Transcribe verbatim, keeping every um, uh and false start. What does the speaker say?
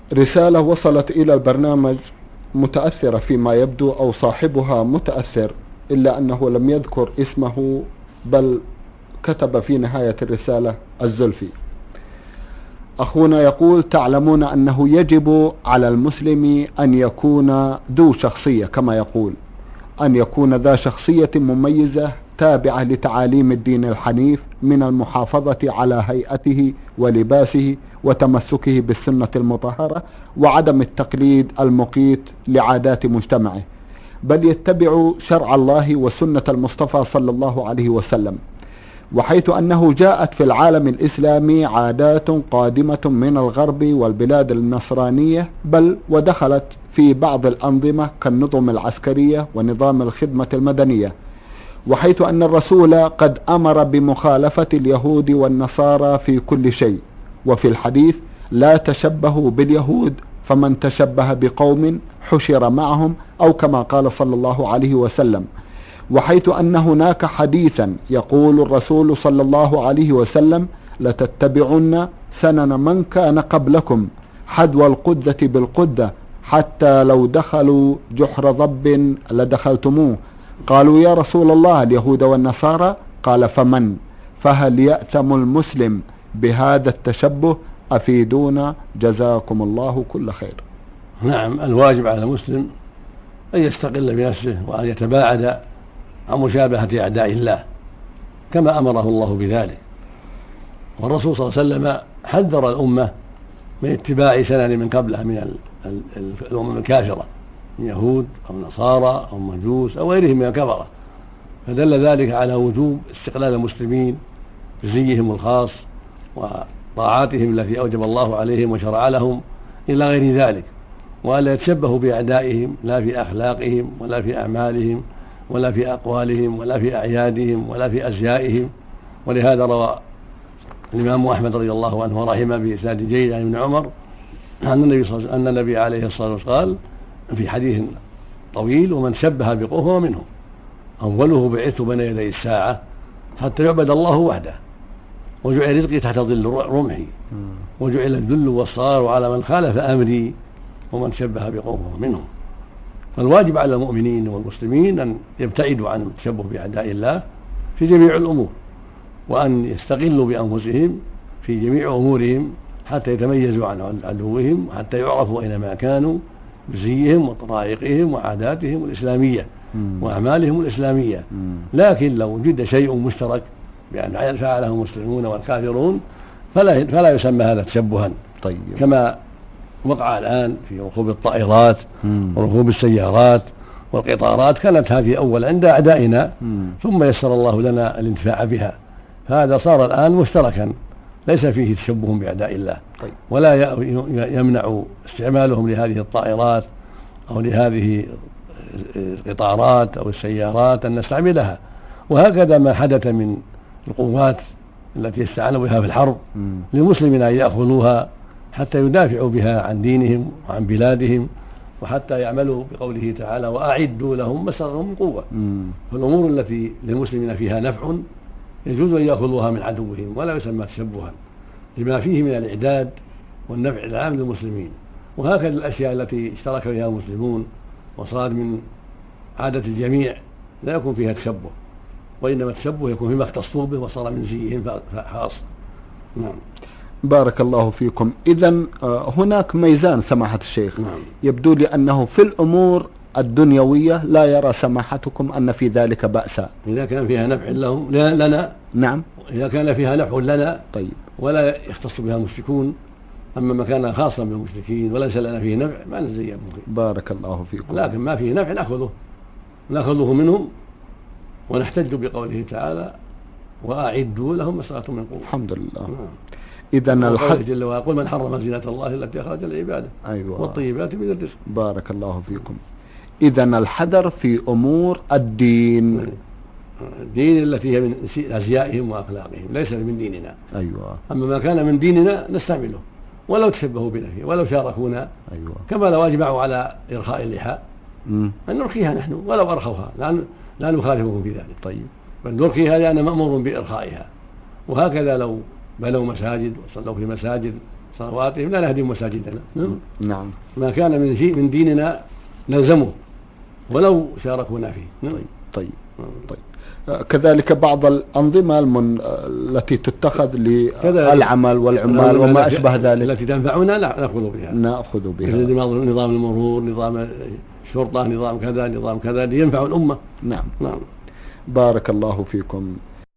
رسالة وصلت إلى البرنامج متأثرة فيما يبدو، أو صاحبها متأثر، إلا أنه لم يذكر اسمه، بل كتب في نهاية الرسالة الزلفي. أخونا يقول: تعلمون أنه يجب على المسلم أن يكون ذو شخصية، كما يقول أن يكون ذا شخصية مميزة تابعة لتعاليم الدين الحنيف، من المحافظة على هيئته ولباسه وتمسكه بالسنة المطهرة، وعدم التقليد المقيت لعادات مجتمعه، بل يتبع شرع الله وسنة المصطفى صلى الله عليه وسلم. وحيث أنه جاءت في العالم الإسلامي عادات قادمة من الغرب والبلاد النصرانية، بل ودخلت في بعض الأنظمة كالنظم العسكرية ونظام الخدمة المدنية. وحيث أن الرسول قد أمر بمخالفة اليهود والنصارى في كل شيء، وفي الحديث: لا تشبهوا باليهود فمن تشبه بقوم حشر معهم، أو كما قال صلى الله عليه وسلم. وحيث أن هناك حديثا يقول الرسول صلى الله عليه وسلم: لتتبعن سنن من كان قبلكم حذو القدة بالقدة، حتى لو دخلوا جحر ضب لدخلتموه. قالوا: يا رسول الله اليهود والنصارى؟ قال: فمن؟ فهل يأتم المسلم بهذا التشبه؟ أفيدونا جزاكم الله كل خير. نعم، الواجب على المسلم أن يستقل بنفسه وأن يتباعد عن مشابهة أعداء الله كما أمره الله بذلك. والرسول صلى الله عليه وسلم حذر الأمة من اتباع سنن من قبلها من الأمم الكافرة، من يهود أو نصارى أو مجوس أو غيرهم من الكفرة، فدل ذلك على وجوب استقلال المسلمين بزيهم الخاص وطاعاتهم التي أوجب الله عليهم وشرع لهم إلى غير ذلك، وألا يتشبهوا بأعدائهم لا في أخلاقهم ولا في أعمالهم ولا في أقوالهم ولا في أعيادهم ولا في أزيائهم. ولهذا روى الإمام أحمد رضي الله عنه ورحمه بإسناد جيد عن ابن عمر أن النبي صلى الله عليه وسلم أن النبي عليه الصلاة والسلام قال في حديث طويل: ومن شبه بقوم هو منهم، أوله بعثت بين يدي الساعة حتى يعبد الله وحده، وجعل رزقي تحت ظل رمحي، وجعل الذل والصغار على من خالف أمري، ومن شبه بقوم هو منهم. فالواجب على المؤمنين والمسلمين أن يبتعدوا عن التشبه بأعداء الله في جميع الأمور، وأن يستقلوا بأنفسهم في جميع أمورهم حتى يتميزوا عن عدوهم، حتى يعرفوا أينما كانوا بزيهم وطرائقهم وعاداتهم الإسلامية وأعمالهم الإسلامية. لكن لو وجد شيء مشترك بأن فعله المسلمون والكافرون فلا, فلا يسمى هذا تشبها. طيب. كما وقع الآن في ركوب الطائرات وركوب السيارات والقطارات، كانت هذه أول عند أعدائنا ثم يسر الله لنا الانتفاع بها، فهذا صار الآن مشتركا ليس فيه تشبه بأعداء الله. طيب. ولا يمنع استعمالهم لهذه الطائرات أو لهذه القطارات أو السيارات أن نستعملها. وهكذا ما حدث من القوات التي استعانوا بها في الحرب للمسلمين أن يأخذوها حتى يدافعوا بها عن دينهم وعن بلادهم، وحتى يعملوا بقوله تعالى: وأعدوا لهم ما استطعتم من قوة. فالأمور التي للمسلمين فيها نفع يجوز أن يأخذوها من عدوهم ولا يسمى تشبها، لما فيه من الإعداد والنفع العام للمسلمين. وهكذا الأشياء التي اشترك فيها المسلمون وصار من عادة الجميع لا يكون فيها تشبه، وإنما التشبه يكون فيما اختصوا به وصار من زيهم خاص. نعم. بارك الله فيكم. إذن هناك ميزان سماحة الشيخ. نعم. يبدو لي أنه في الأمور الدنيوية لا يرى سماحتكم أن في ذلك بأسا إذا كان فيها نفع لهم لنا. نعم. إذا كان فيها نفع لنا طيب ولا يختص بها المشركون، أما ما كان خاصا بالمشركين وليس لنا فيه نفع ما نزيه. بارك الله فيكم. لكن ما فيه نفع نأخذه نأخذه منهم ونحتج بقوله تعالى: وأعدوا لهم ما استطعتم من قوة. الحمد لله. نعم. إذن الحج جل وعلا: قل من حرم زينة الله التي أخرج لعباده. أيوة. والطيبات من الرزق. بارك الله فيكم. إذن الحذر في أمور الدين. الدين التي هي من أزيائهم وأخلاقهم ليس من ديننا. أيوة. أما ما كان من ديننا نستعمله ولو تشبهوا بنا فيه ولو شاركونا. أيوة. كما لو أجمعوا على إرخاء اللحى أن نرخيها نحن ولو أرخوها لا لا نخالفهم في ذلك. طيب. بل نرخيها لأن مأمور بإرخائها. وهكذا لو بنوا مساجد وصلوا في مساجد صلواتهم لا نهدم مساجدنا. نعم. ما كان من شيء من ديننا نلزمه ولو شاركونا فيه. طيب طيب طيب. كذلك بعض الأنظمة المن... التي تتخذ للعمل والعمال وما أشبه ذلك التي تنفعنا نأخذ بها نأخذ بها نظام المرور، نظام الشرطة، نظام كذا نظام كذا لينفع الأمة. نعم. نعم. بارك الله فيكم.